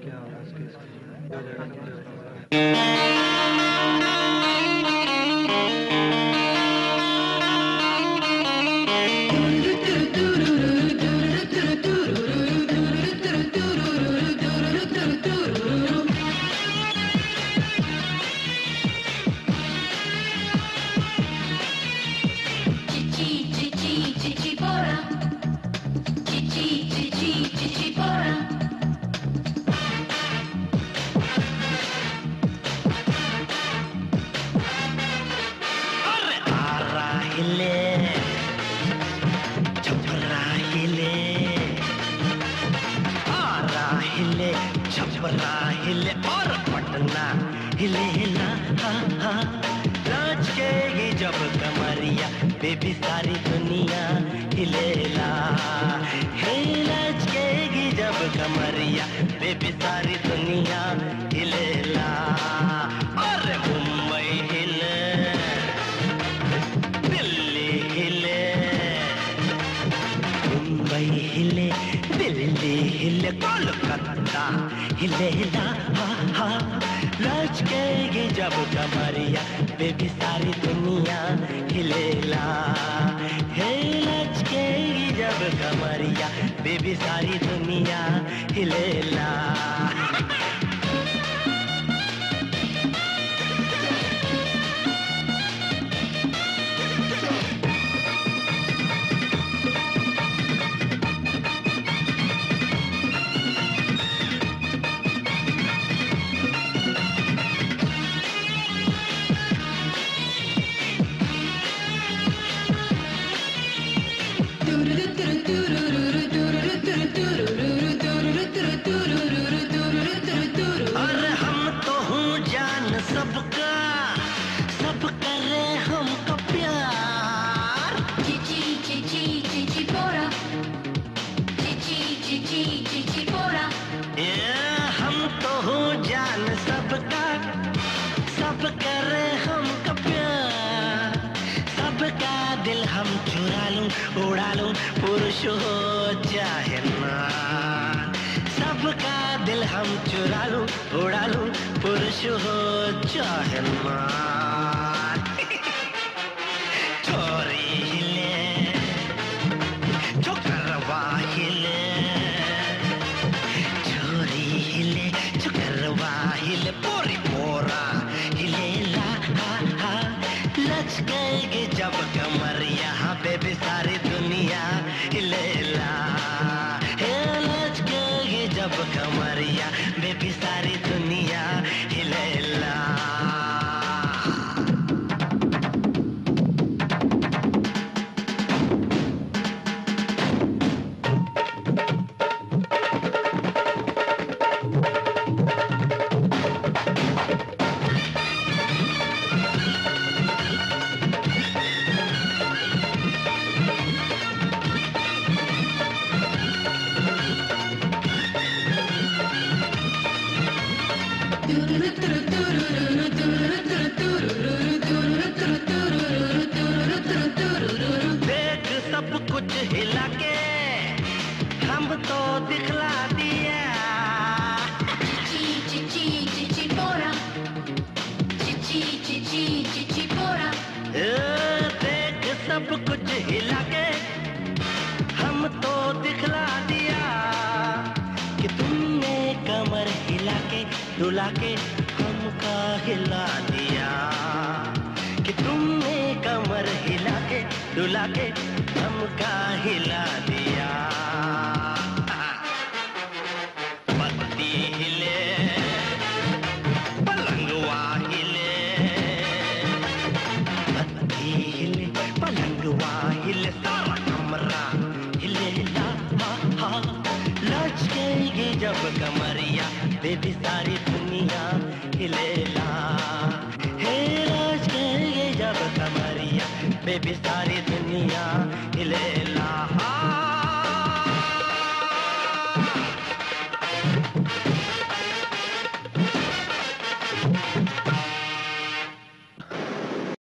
क्या होगा इसके हो जाएगा समझ। छपरा हिले और पटना हिले हिला नाच के ये जब कमरिया बेबी सारी दुनिया हिलेला हे नाच के ये जब कमरिया बेबी सारी दुनिया हिलेला और मुंबई हिले दिल्ली हिले मुंबई हिले दिल्ली हिले कोलकाता हिलेला हा नाच के ये जब कमरिया बेबी सारी दुनिया हिलेला हे नाच के ये जब कमरिया बेबी सारी दुनिया हिलेला सबका सब करे हमको प्यार ची पोरा ची पोरा हम तो हूँ जान सबका सब करे हमको प्यार सबका दिल हम चुरा लूं उड़ा लूं पुरुष हो चाहे नार सबका दिल हम चुरा लूं उड़ा लूं पुरुष हो चाहे नार छोरी हिले छोकरवा हिले छोरी हिले छोकरवा हिले पोरी पोरा हिले ला हा लचकेगी जब कमर यहाँ बेबी सारी दुनिया हिलेला हे लचकेगी जब कमरिया बेबी सारी दुनिया हिलेला देख सब कुछ हिला के हम तो दिखला दिया ची पोरा ची पोरा देख सब कुछ हिला के हम तो दिखला दिया कि तुमने कमर हिला के डुला के हमका हिला दिया कि तुमने कमर हिला के डुला के हमका हिला दिया पत्ती हिले पलंगवा हिले पत्ती हिले पलंगवा हिले सारा कमरा हिले ला हा लचकेगी जब कमरिया बेबी सारी दुनिया हिलेला हे लचकेगी जब कमरिया बेबी सारी दुनिया हिलेला